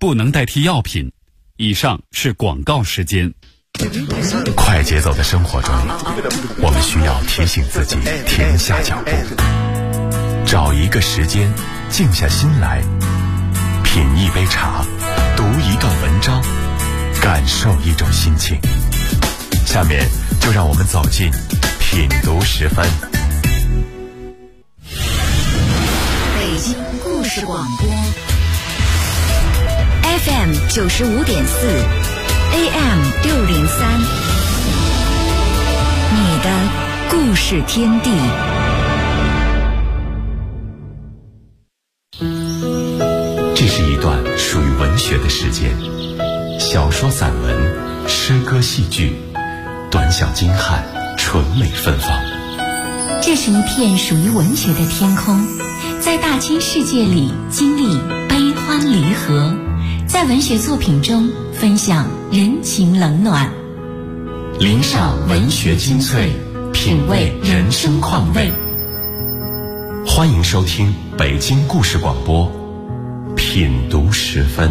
不能代替药品。以上是广告时间。 快节奏的生活中，我们需要提醒自己停下脚步，找一个时间静下心来，品一杯茶，读一段文章，感受一种心情。下面就让我们走进品读时分。 北京故事广播 FM 95.4 AM 603，你的故事天地。 这是一段属于文学的时间，小说、散文、诗歌、戏剧，短小精悍，纯美芬芳。 这是一片属于文学的天空，在大千世界里经历悲欢离合，在文学作品中分享人情冷暖， 聆赏文学精粹，品味人生况味。欢迎收听北京故事广播品读时分。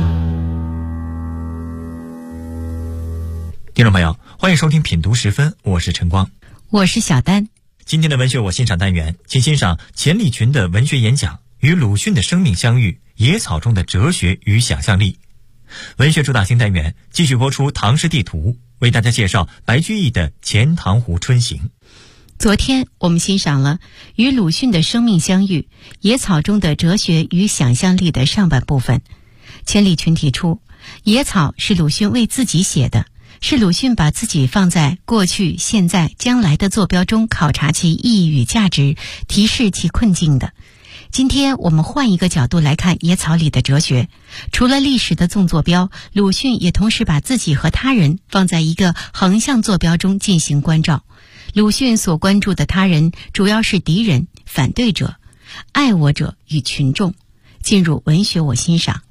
听众朋友，欢迎收听品读时分，我是陈光， 我是小丹。 今天的文学我欣赏单元，请欣赏钱理群的文学演讲《与鲁迅的生命相遇：野草中的哲学与想象力》。文学主打新单元继续播出唐诗地图，为大家介绍白居易的《钱塘湖春行》。 昨天我们欣赏了与鲁迅的生命相遇：野草中的哲学与想象力的上半部分。钱理群提出，野草是鲁迅为自己写的，是鲁迅把自己放在过去、现在、将来的坐标中考察其意义与价值，提示其困境的。今天我们换一个角度来看野草里的哲学，除了历史的纵坐标，鲁迅也同时把自己和他人放在一个横向坐标中进行关照。鲁迅所关注的他人主要是敌人、反对者、爱我者与群众。进入文学我欣赏。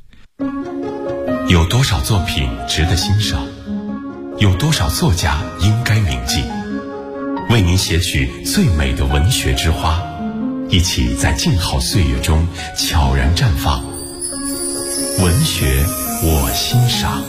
有多少作品值得欣赏？有多少作家应该铭记？为您写取最美的文学之花，一起在静好岁月中悄然绽放。文学我欣赏。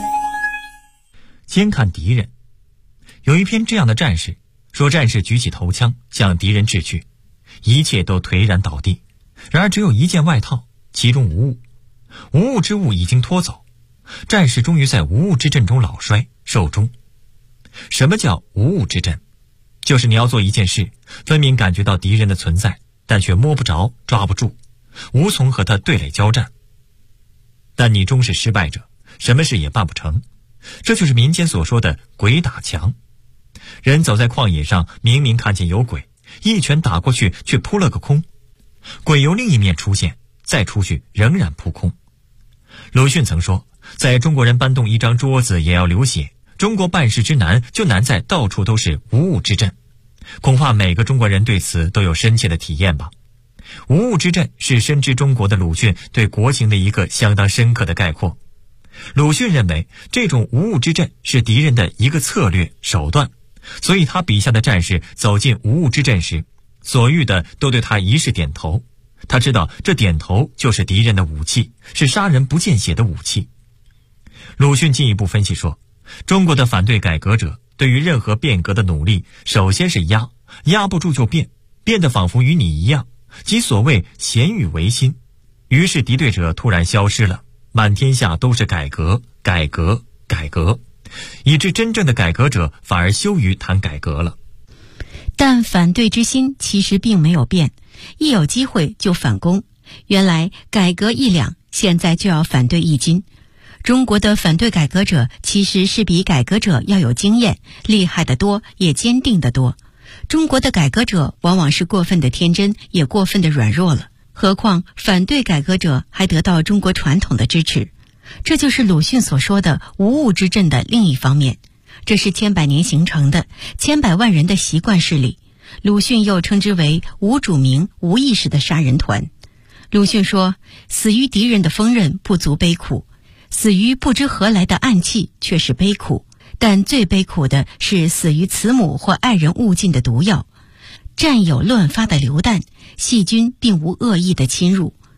先看敌人。有一篇这样的战士，说战士举起头枪向敌人掷去，一切都颓然倒地，然而只有一件外套，其中无物，无物之物已经拖走，战士终于在无物之阵中老衰寿终。什么叫无物之阵？就是你要做一件事，分明感觉到敌人的存在，但却摸不着抓不住，无从和他对垒交战，但你终是失败者，什么事也办不成。这就是民间所说的鬼打墙。人走在旷野上，明明看见有鬼，一拳打过去却扑了个空，鬼由另一面出现，再出去仍然扑空。鲁迅曾说，在中国人搬动一张桌子也要流血，中国办事之难就难在到处都是无物之阵。恐怕每个中国人对此都有深切的体验吧。无物之阵是深知中国的鲁迅对国情的一个相当深刻的概括。鲁迅认为这种无物之阵是敌人的一个策略手段，所以他笔下的战士走进无物之阵时，所遇的都对他一视点头。他知道这点头就是敌人的武器，是杀人不见血的武器。鲁迅进一步分析说，中国的反对改革者对于任何变革的努力，首先是压不住就变得仿佛与你一样，即所谓咸与维新。于是敌对者突然消失了，满天下都是改革，以致真正的改革者反而羞于谈改革了。 但反对之心其实并没有变，一有机会就反攻。原来改革一两，现在就要反对一斤。中国的反对改革者其实是比改革者要有经验，厉害得多，也坚定得多。中国的改革者往往是过分的天真，也过分的软弱了。何况反对改革者还得到中国传统的支持。这就是鲁迅所说的无物之阵的另一方面。这是千百年形成的千百万人的习惯势力。鲁迅又称之为无主名无意识的杀人团。鲁迅说，死于敌人的锋刃不足悲苦，死于不知何来的暗器却是悲苦，但最悲苦的是死于慈母或爱人误进的毒药。战有乱发的流弹，细菌并无恶意的侵入。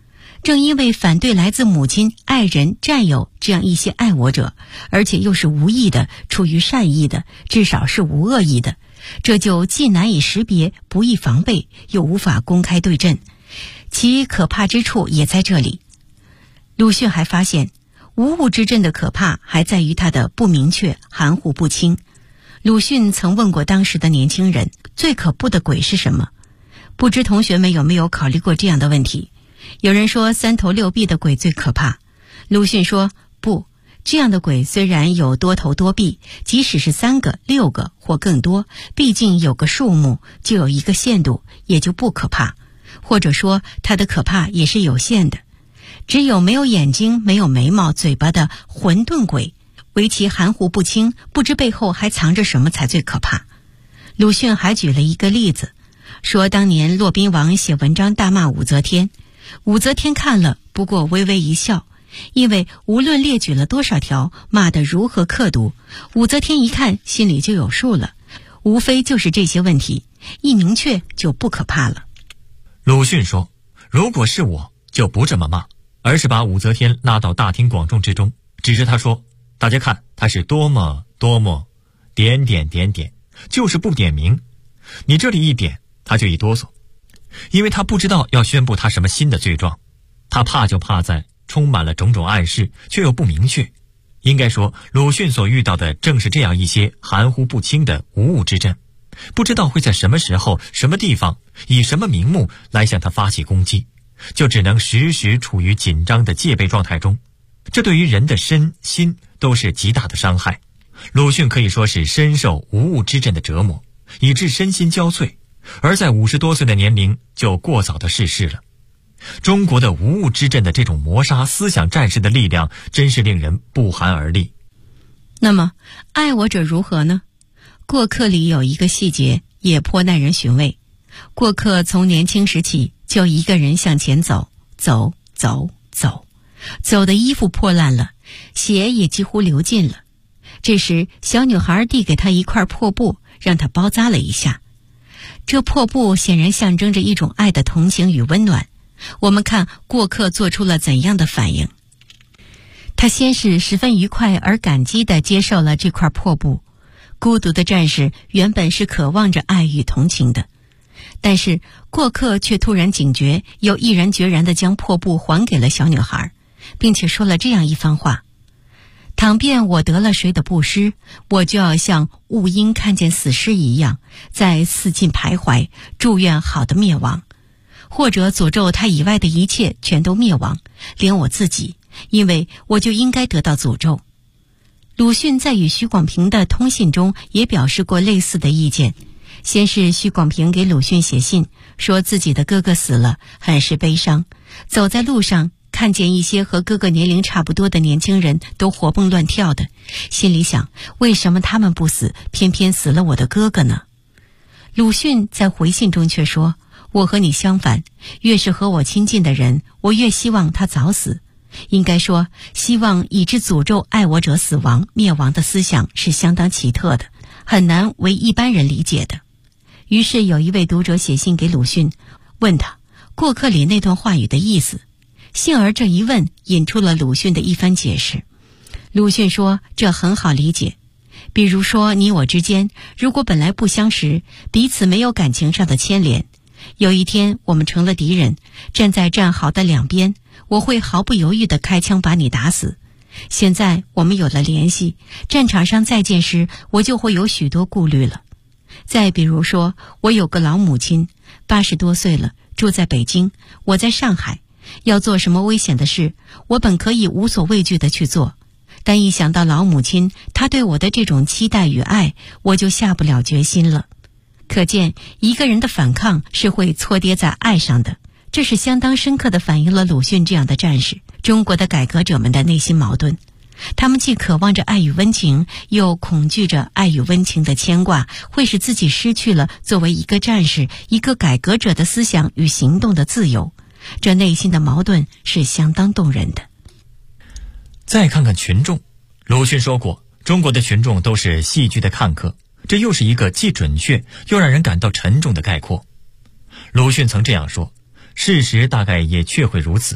正因为反对来自母亲、爱人、战友这样一些爱我者，而且又是无意的、出于善意的，至少是无恶意的，这就既难以识别、不易防备，又无法公开对阵，其可怕之处也在这里。鲁迅还发现，无物之阵的可怕还在于它的不明确、含糊不清。鲁迅曾问过当时的年轻人，最可怖的鬼是什么？不知同学们有没有考虑过这样的问题？有人说三头六臂的鬼最可怕，鲁迅说不，这样的鬼虽然有多头多臂，即使是3个、6个或更多，毕竟有个数目，就有一个限度，也就不可怕，或者说它的可怕也是有限的。只有没有眼睛、没有眉毛、嘴巴的混沌鬼，唯其含糊不清，不知背后还藏着什么才最可怕。鲁迅还举了一个例子，说当年骆宾王写文章大骂武则天，武则天看了不过微微一笑，因为无论列举了多少条，骂得如何刻毒，武则天一看心里就有数了，无非就是这些问题，一明确就不可怕了。 鲁迅说，如果是我就不这么骂，而是把武则天拉到大庭广众之中，指着她说，大家看她是多么多么点点点点，就是不点名，你这里一点她就一哆嗦，因为她不知道要宣布她什么新的罪状，她怕就怕在充满了种种暗示却又不明确。应该说，鲁迅所遇到的正是这样一些含糊不清的无物之阵，不知道会在什么时候、什么地方、以什么名目来向他发起攻击，就只能时时处于紧张的戒备状态中，这对于人的身心都是极大的伤害。鲁迅可以说是深受无物之阵的折磨，以致身心交瘁，而在50多岁的年龄就过早的逝世了。中国的无物之阵的这种磨杀思想战士的力量，真是令人不寒而栗。 那么爱我者如何呢？过客里有一个细节也颇耐人寻味。过客从年轻时起就一个人向前走，走的衣服破烂了，血也几乎流尽了。这时小女孩递给他一块破布，让他包扎了一下。这破布显然象征着一种爱的同情与温暖。我们看过客做出了怎样的反应。他先是十分愉快而感激地接受了这块破布。孤独的战士原本是渴望着爱与同情的，但是过客却突然警觉，又毅然决然地将破布还给了小女孩，并且说了这样一番话：倘便我得了谁的布施，我就要像雾鹰看见死尸一样，在四近徘徊，祝愿好的灭亡，或者诅咒他以外的一切全都灭亡，连我自己，因为我就应该得到诅咒。鲁迅在与许广平的通信中也表示过类似的意见。先是许广平给鲁迅写信，说自己的哥哥死了，很是悲伤，走在路上看见一些和哥哥年龄差不多的年轻人都活蹦乱跳的，心里想，为什么他们不死，偏偏死了我的哥哥呢？鲁迅在回信中却说，我和你相反，越是和我亲近的人，我越希望他早死。应该说，希望以之诅咒爱我者死亡灭亡的思想是相当奇特的，很难为一般人理解的。于是有一位读者写信给鲁迅，问他过客里那段话语的意思。幸而这一问引出了鲁迅的一番解释。鲁迅说，这很好理解。比如说你我之间，如果本来不相识，彼此没有感情上的牵连，有一天我们成了敌人，站在战壕的两边，我会毫不犹豫地开枪把你打死。现在我们有了联系，战场上再见时，我就会有许多顾虑了。再比如说，我有个老母亲，80多岁了，住在北京，我在上海，要做什么危险的事，我本可以无所畏惧地去做，但一想到老母亲她对我的这种期待与爱，我就下不了决心了。可见一个人的反抗是会错跌在爱上的，这是相当深刻地反映了鲁迅这样的战士，中国的改革者们的内心矛盾。他们既渴望着爱与温情，又恐惧着爱与温情的牵挂会使自己失去了作为一个战士、一个改革者的思想与行动的自由。这内心的矛盾是相当动人的。 再看看群众，鲁迅说过，中国的群众都是戏剧的看客，这又是一个既准确又让人感到沉重的概括。鲁迅曾这样说，事实大概也确会如此。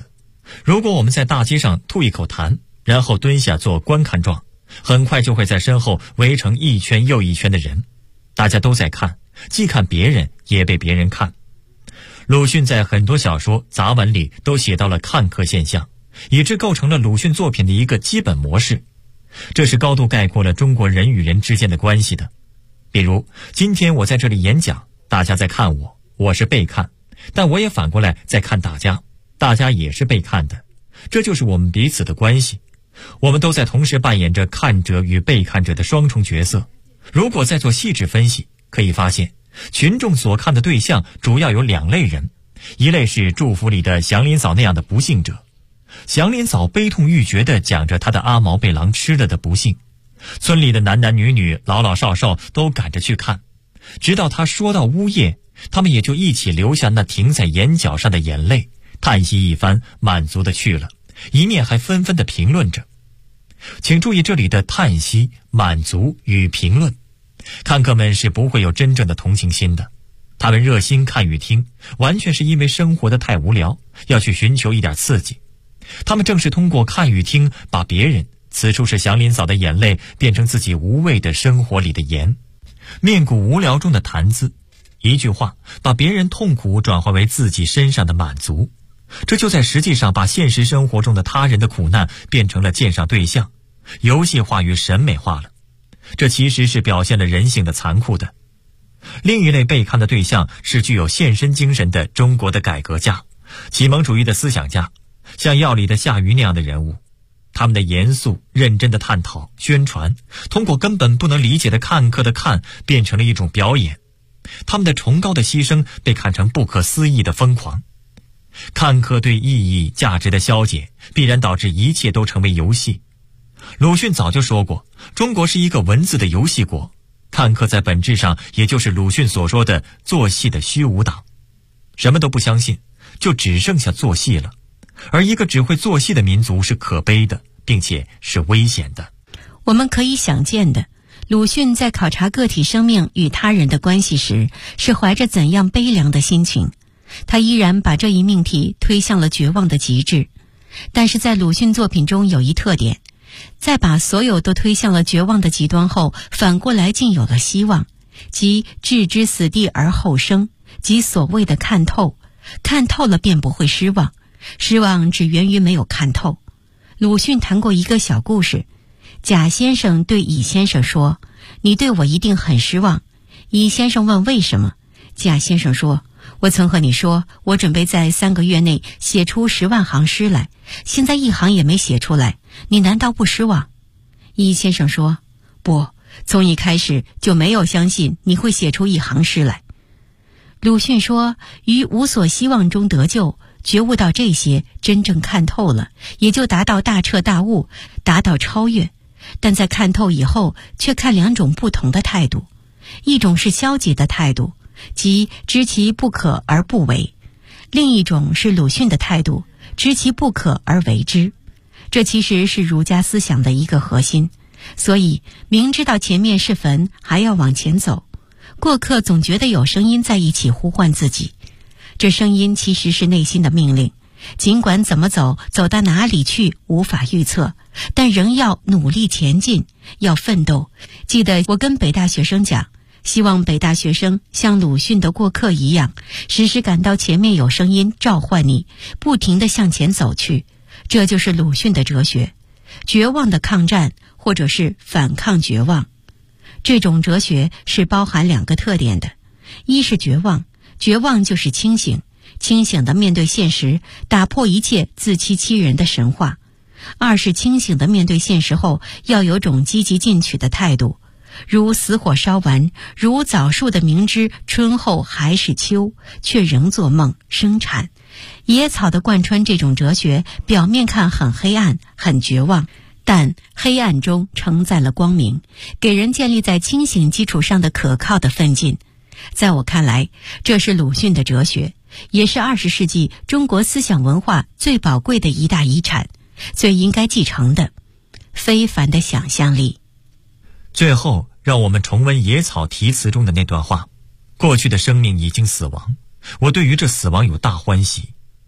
如果我们在大街上吐一口痰，然后蹲下做观看状，很快就会在身后围成一圈又一圈的人，大家都在看，既看别人也被别人看。鲁迅在很多小说杂文里都写到了看客现象，以致构成了鲁迅作品的一个基本模式。这是高度概括了中国人与人之间的关系的。比如今天我在这里演讲，大家在看我，我是被看，但我也反过来在看大家，大家也是被看的。这就是我们彼此的关系，我们都在同时扮演着看者与被看者的双重角色。如果再做细致分析，可以发现群众所看的对象主要有2类人，一类是祝福里的祥林嫂那样的不幸者，祥林嫂悲痛欲绝地讲着她的阿毛被狼吃了的不幸，村里的男男女女老老少少都赶着去看，直到他说到呜咽，他们也就一起流下那停在眼角上的眼泪，叹息一番，满足地去了，一面还纷纷地评论着。请注意这里的叹息、满足与评论，看客们是不会有真正的同情心的，他们热心看与听，完全是因为生活的太无聊，要去寻求一点刺激。他们正是通过看与听，把别人，此处是祥林嫂的眼泪，变成自己无味的生活里的盐，面骨无聊中的谈资，一句话把别人痛苦转化为自己身上的满足。这就在实际上把现实生活中的他人的苦难变成了鉴赏对象，游戏化与审美化了。这其实是表现了人性的残酷的。另一类被看的对象是具有献身精神的中国的改革家、启蒙主义的思想家，像药里的夏鱼那样的人物。他们的严肃认真的探讨宣传，通过根本不能理解的看客的看，变成了一种表演。他们的崇高的牺牲被看成不可思议的疯狂。看客对意义价值的消解，必然导致一切都成为游戏。鲁迅早就说过，中国是一个文字的游戏国，看客在本质上也就是鲁迅所说的做戏的虚无党。什么都不相信，就只剩下做戏了。而一个只会做戏的民族是可悲的，并且是危险的。 我们可以想见的，鲁迅在考察个体生命与他人的关系时，是怀着怎样悲凉的心情。他依然把这一命题推向了绝望的极致。但是在鲁迅作品中有一特点，在把所有都推向了绝望的极端后，反过来竟有了希望，即置之死地而后生，即所谓的看透。看透了便不会失望，失望只源于没有看透。鲁迅谈过一个小故事，贾先生对乙先生说：“你对我一定很失望。”乙先生问为什么，贾先生说：“我曾和你说，我准备在3个月内写出10万行诗来，现在1行也没写出来，你难道不失望？”乙先生说：“不，从一开始就没有相信你会写出1行诗来。”鲁迅说，于无所希望中得救，觉悟到这些，真正看透了，也就达到大彻大悟，达到超越。但在看透以后，却看2种不同的态度。一种是消极的态度，即知其不可而不为；另一种是鲁迅的态度，知其不可而为之。这其实是儒家思想的一个核心。所以明知道前面是坟，还要往前走。过客总觉得有声音在一起呼唤自己，这声音其实是内心的命令，尽管怎么走，走到哪里去无法预测，但仍要努力前进，要奋斗。记得我跟北大学生讲，希望北大学生像鲁迅的过客一样，时时感到前面有声音召唤你，不停地向前走去。这就是鲁迅的哲学，绝望的抗战，或者是反抗绝望。这种哲学是包含2个特点的，一是绝望，绝望就是清醒，清醒地面对现实，打破一切自欺欺人的神话；二是清醒地面对现实后，要有种积极进取的态度，如死火烧完，如枣树的明知春后还是秋，却仍做梦生产。野草的贯穿这种哲学，表面看很黑暗，很绝望，但黑暗中承载了光明，给人建立在清醒基础上的可靠的奋进。在我看来，这是鲁迅的哲学，也是20世纪中国思想文化最宝贵的一大遗产，最应该继承的非凡的想象力。 最后让我们重温野草题词中的那段话：过去的生命已经死亡，我对于这死亡有大欢喜，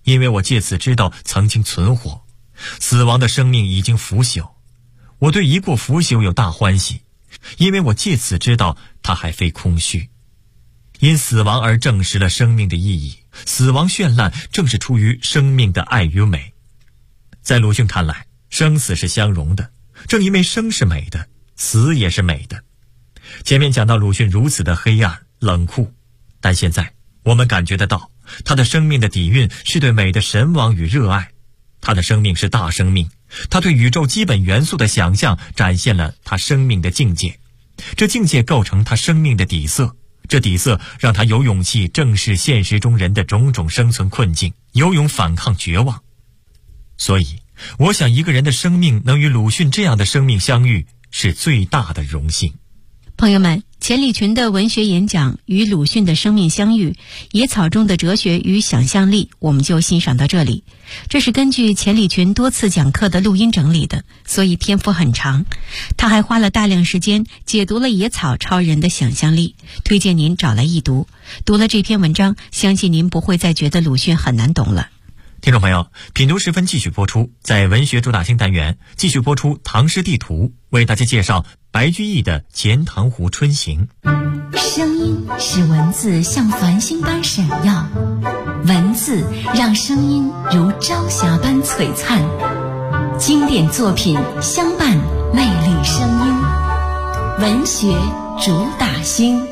因为我借此知道曾经存活，死亡的生命已经腐朽。我对一过腐朽有大欢喜，因为我借此知道它还非空虚。因死亡而证实了生命的意义，死亡绚烂正是出于生命的爱与美。在鲁迅看来，生死是相容的，正因为生是美的，死也是美的。前面讲到鲁迅如此的黑暗冷酷，但现在我们感觉得到他的生命的底蕴是对美的神往与热爱。他的生命是大生命，他对宇宙基本元素的想象展现了他生命的境界，这境界构成他生命的底色，这底色让他有勇气正视现实中人的种种生存困境，有勇反抗绝望。所以我想一个人的生命能与鲁迅这样的生命相遇，是最大的荣幸。 朋友们，钱理群的文学演讲与鲁迅的生命相遇，野草中的哲学与想象力，我们就欣赏到这里。这是根据钱理群多次讲课的录音整理的，所以篇幅很长。他还花了大量时间解读了野草超人的想象力，推荐您找来一读。读了这篇文章，相信您不会再觉得鲁迅很难懂了。 听众朋友，品读时分继续播出，在文学主打星单元继续播出唐诗地图，为大家介绍白居易的《钱塘湖春行》。 声音使文字像繁星般闪耀，文字让声音如朝霞般璀璨，经典作品相伴魅力声音，文学主打星。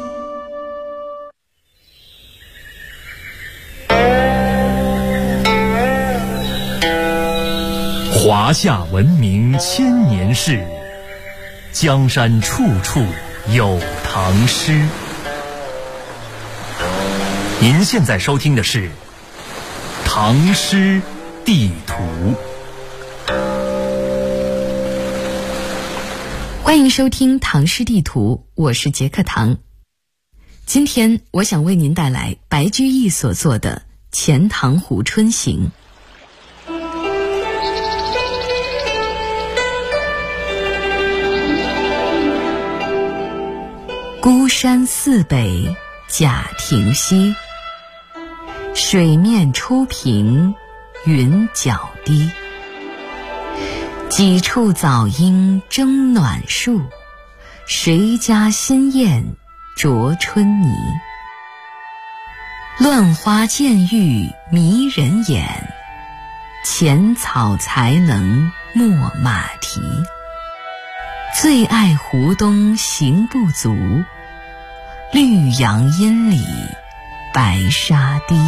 华夏文明千年事，江山处处有唐诗。您现在收听的是《唐诗地图》。 欢迎收听《唐诗地图》，我是杰克唐。今天我想为您带来白居易所作的《钱塘湖春行》。孤山寺北贾亭西，水面初平云脚低。几处早莺争暖树，谁家新燕啄春泥。乱花渐欲迷人眼，浅草才能没马蹄。最爱湖东行不足，绿杨阴里白沙堤。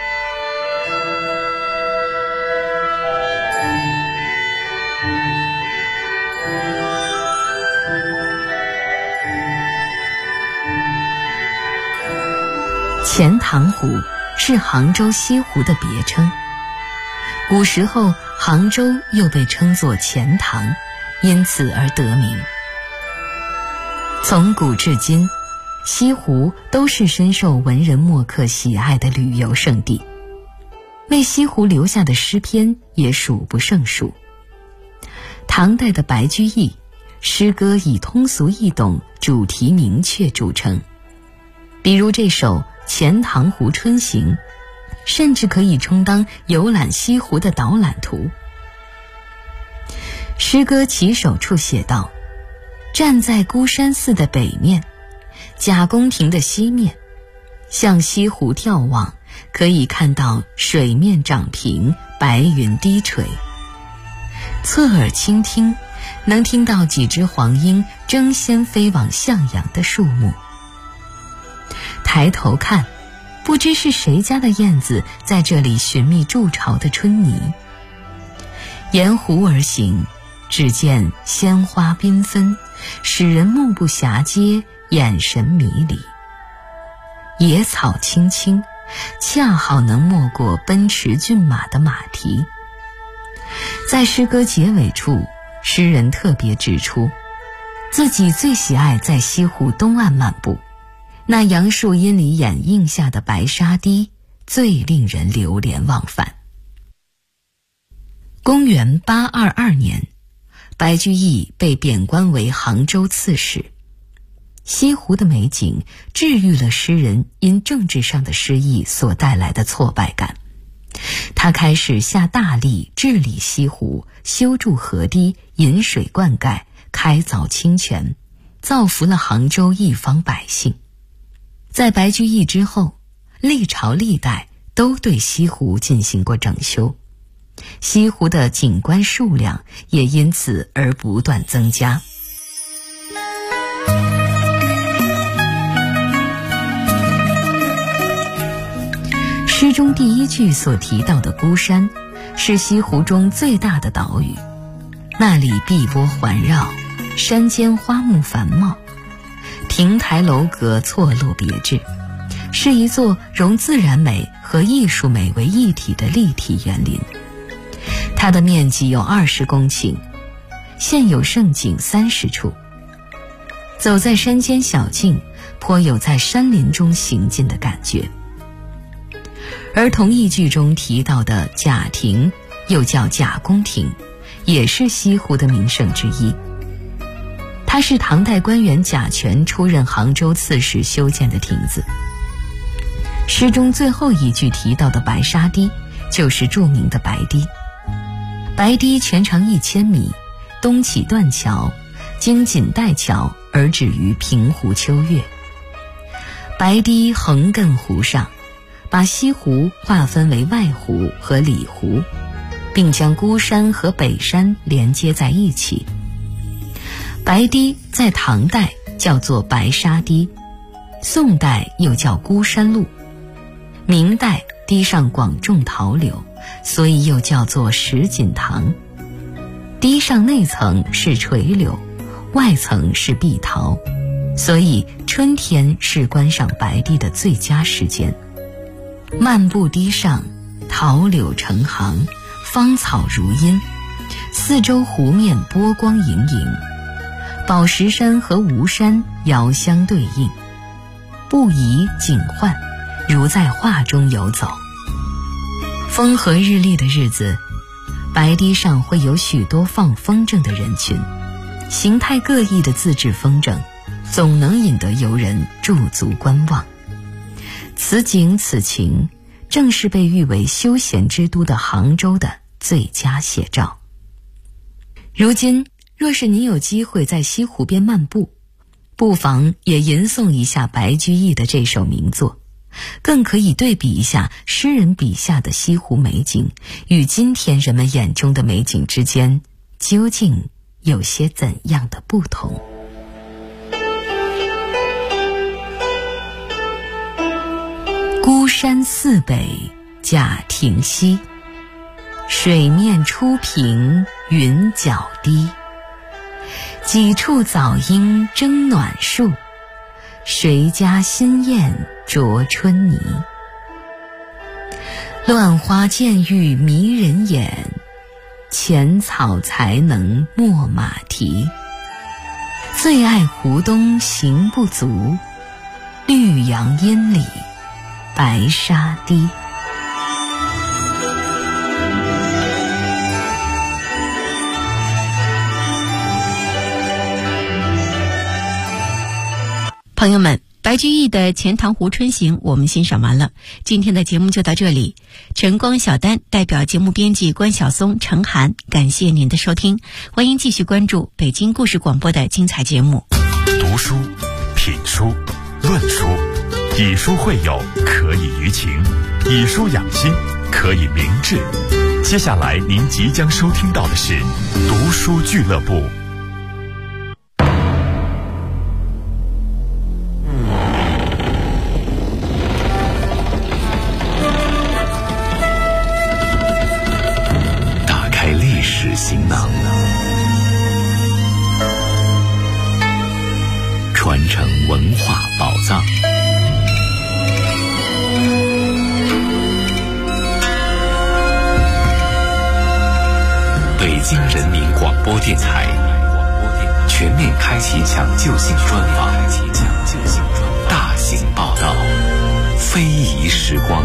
钱塘湖是杭州西湖的别称，古时候杭州又被称作钱塘，因此而得名。从古至今，西湖都是深受文人墨客喜爱的旅游胜地，为西湖留下的诗篇也数不胜数。唐代的白居易，诗歌以通俗易懂、主题明确著称，比如这首《钱塘湖春行》，甚至可以充当游览西湖的导览图。诗歌起首处写道：站在孤山寺的北面，贾公亭的西面，向西湖眺望，可以看到水面涨平，白云低垂。侧耳倾听，能听到几只黄莺争先飞往向阳的树木。抬头看，不知是谁家的燕子在这里寻觅筑巢的春泥。沿湖而行，只见鲜花缤纷，使人目不暇接，眼神迷离。野草青青，恰好能没过奔驰骏马的马蹄。在诗歌结尾处，诗人特别指出，自己最喜爱在西湖东岸漫步，那杨树荫里掩映下的白沙堤最令人流连忘返。公元822年，白居易被贬官为杭州刺史。西湖的美景治愈了诗人因政治上的失意所带来的挫败感， 他开始下大力治理西湖，修筑河堤，引水灌溉，开凿清泉，造福了杭州一方百姓。在白居易之后，历朝历代都对西湖进行过整修，西湖的景观数量也因此而不断增加。诗中第一句所提到的孤山，是西湖中最大的岛屿，那里碧波环绕，山间花木繁茂，亭台楼阁错落别致，是一座融自然美和艺术美为一体的立体园林。它的面积有20公顷，现有胜景30处。走在山间小径，颇有在山林中行进的感觉。而同一句中提到的贾亭，又叫贾公亭，也是西湖的名胜之一。它是唐代官员贾全出任杭州刺史修建的亭子。诗中最后一句提到的白沙堤，就是著名的白堤。白堤全长1000米，东起断桥，经锦带桥而止于平湖秋月。白堤横亘湖上，把西湖划分为外湖和里湖，并将孤山和北山连接在一起。白堤在唐代叫做白沙堤，宋代又叫孤山路，明代堤上广种桃柳，所以又叫做石锦塘。堤上内层是垂柳，外层是碧桃，所以春天是观赏白堤的最佳时间。漫步堤上，桃柳成行，芳草如茵，四周湖面波光盈盈，宝石山和吴山遥相对应，不移景幻，如在画中游走。风和日丽的日子，白堤上会有许多放风筝的人群，形态各异的自制风筝总能引得游人驻足观望。此景此情，正是被誉为休闲之都的杭州的最佳写照。如今若是你有机会在西湖边漫步，不妨也吟诵一下白居易的这首名作，更可以对比一下诗人笔下的西湖美景与今天人们眼中的美景之间究竟有些怎样的不同。孤山寺北贾亭西，水面初平云脚低。几处早莺争暖树，谁家新燕啄春泥。乱花渐欲迷人眼，浅草才能没马蹄。最爱湖东行不足，绿杨阴里白沙堤。 朋友们，白居易的《钱塘湖春行》我们欣赏完了，今天的节目就到这里。晨光小丹代表节目编辑关晓松、程涵，感谢您的收听，欢迎继续关注北京故事广播的精彩节目。 读书、品书、论书，以书会友，可以娱情；以书养心，可以明志。接下来您即将收听到的是读书俱乐部。打开历史行囊，传承文化宝藏。北京人民广播电台全面开启抢救性专访，大型报道，非遗时光。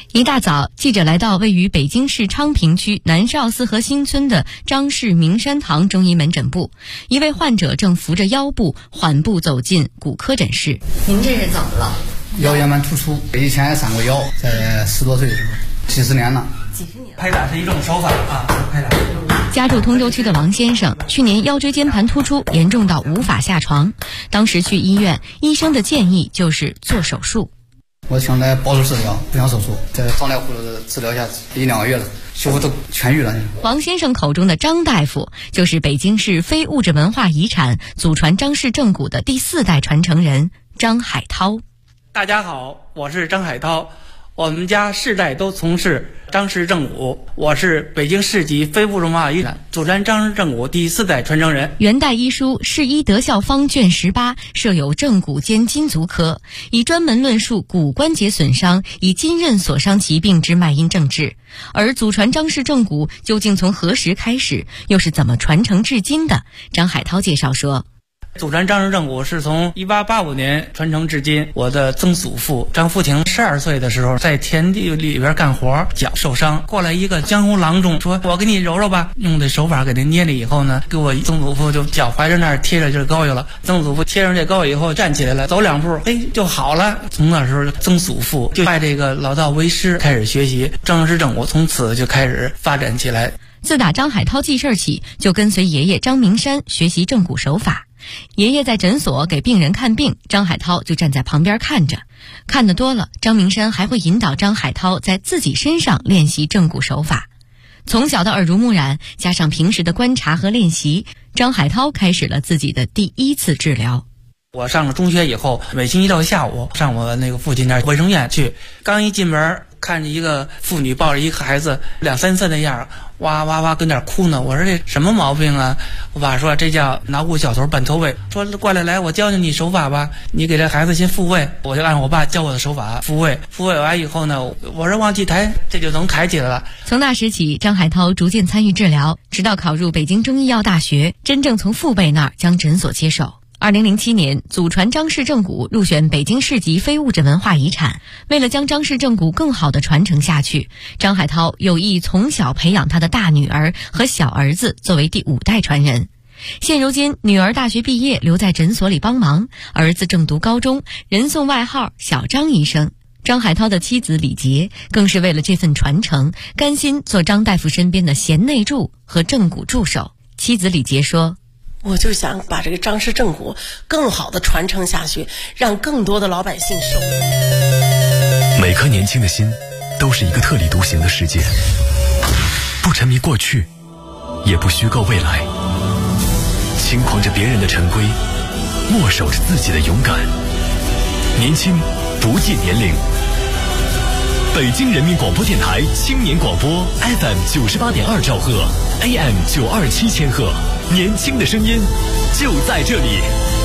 一大早，记者来到位于北京市昌平区南邵四合新村的张氏明山堂中医门诊部，一位患者正扶着腰部缓步走进骨科诊室。 您这是怎么了？ 腰间盘突出，以前也伤过腰，在10多岁的时候，几十年了。 拍打是一种手法啊，拍打。 家住通州区的王先生，去年腰椎间盘突出严重到无法下床，当时去医院，医生的建议就是做手术。 我想来保守治疗，不想手术，在张大夫的治疗下1-2个月了，修复都痊愈了。 王先生口中的张大夫，就是北京市非物质文化遗产祖传张氏正骨的第4代传承人张海涛。 大家好，我是张海涛，我们家世代都从事张氏正骨，我是北京市级非物质文化遗产祖传张氏正骨第4代传承人。 元代医书《世医德效方》卷18设有正骨兼筋足科，以专门论述骨关节损伤以筋韧所伤疾病之脉因症治。而祖传张氏正骨究竟从何时开始，又是怎么传承至今的？张海涛介绍说， 祖传张氏正骨是从1885年传承至今。我的曾祖父张福亭12岁的时候，在田地里边干活，脚受伤，过来一个江湖郎中，说我给你揉揉吧，用这手法给他捏了以后呢，给我曾祖父就脚踝着那儿贴着这膏药了。曾祖父贴上这膏以后站起来了，走2步，就好了。从那时候曾祖父就拜这个老道为师，开始学习张氏正骨，从此就开始发展起来。 自打张海涛记事起，就跟随爷爷张明山学习正骨手法。爷爷在诊所给病人看病，张海涛就站在旁边看着。看得多了，张明山还会引导张海涛在自己身上练习正骨手法。从小的耳濡目染，加上平时的观察和练习，张海涛开始了自己的第1次治疗。 我上了中学以后，每星期六下午上我那个父亲那卫生院去，刚一进门看着一个妇女抱着一个孩子2、3岁的样，哇哇哇跟那哭呢。我说这什么毛病啊？我爸说这叫脑骨小头半脱位，说过来我教教你手法吧，你给这孩子先复位。我就按我爸教我的手法复位完以后呢，我说往起抬，这就能抬起来了。 从那时起，张海涛逐渐参与治疗，直到考入北京中医药大学，真正从父辈那儿将诊所接手。2007年，祖传张氏正骨入选北京市级非物质文化遗产。为了将张氏正骨更好地传承下去，张海涛有意从小培养他的大女儿和小儿子作为第5代传人。现如今，女儿大学毕业留在诊所里帮忙，儿子正读高中，人送外号小张医生。张海涛的妻子李杰更是为了这份传承，甘心做张大夫身边的贤内助和正骨助手。妻子李杰说， 我就想把这个张氏正骨更好的传承下去，让更多的老百姓受益。 每颗年轻的心都是一个特立独行的世界，不沉迷过去，也不虚构未来，轻狂着别人的陈规，默守着自己的勇敢。年轻不计年龄。北京人民广播电台青年广播 FM 98.2兆赫 AM 927千赫，年轻的声音就在这里。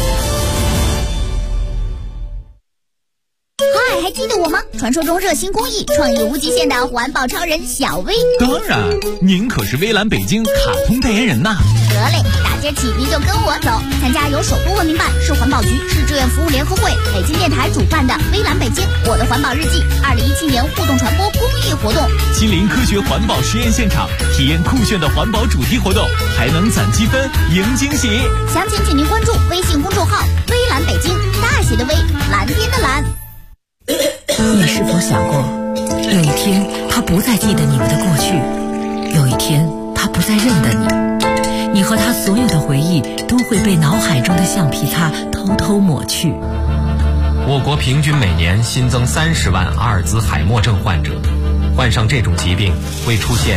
嗨，还记得我吗？传说中热心公益、创意无极限的环保超人小薇。 当然，您可是微蓝北京卡通代言人呐。 得嘞，大街起您就跟我走，参加由首都文明办、市环保局、市志愿服务联合会、北京电台主办的微蓝北京我的环保日记2017年互动传播公益活动， 亲临科学环保实验现场，体验酷炫的环保主题活动，还能攒积分赢惊喜。 详情请您关注微信公众号微蓝北京，大写的微，蓝天的蓝。 你是否想过，有一天他不再记得你们的过去，有一天他不再认得你，你和他所有的回忆都会被脑海中的橡皮擦偷偷抹去。 我国平均每年新增30万阿尔兹海默症患者，患上这种疾病会出现